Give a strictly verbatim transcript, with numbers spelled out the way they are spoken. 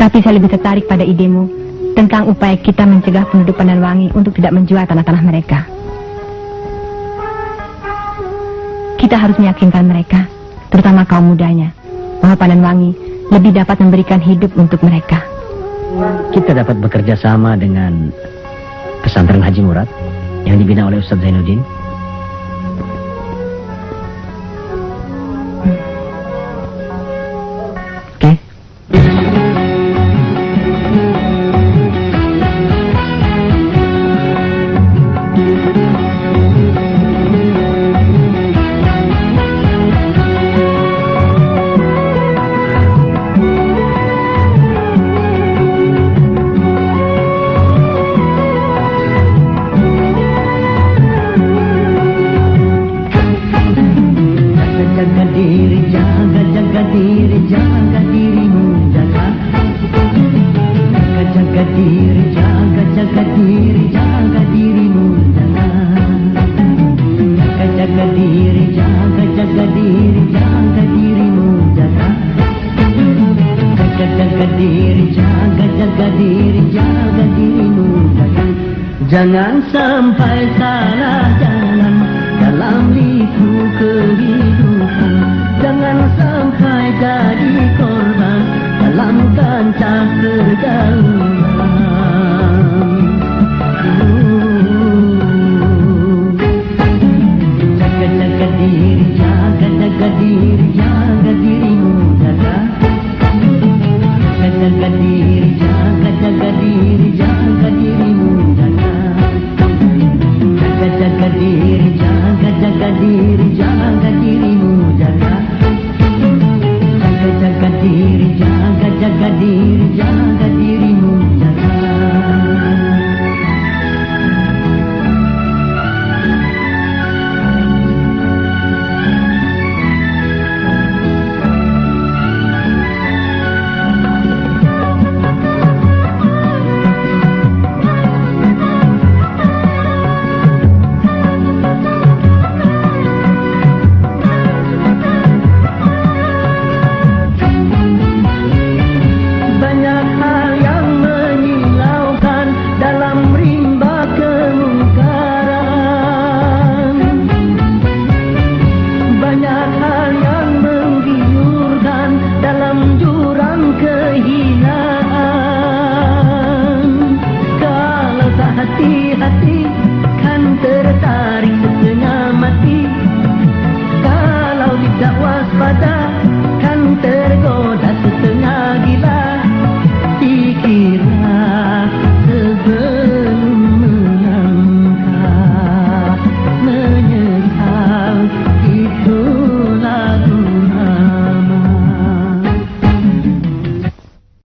Tapi saya lebih tertarik pada idemu tentang upaya kita mencegah penduduk Pandanwangi untuk tidak menjual tanah-tanah mereka. Kita harus meyakinkan mereka, terutama kaum mudanya, bahwa Pandanwangi lebih dapat memberikan hidup untuk mereka. Kita dapat bekerja sama dengan pesantren Haji Murad yang dibina oleh Ustadz Zainuddin. Jangan sampai salah jalan dalam liku kehidupan. Jangan sampai jadi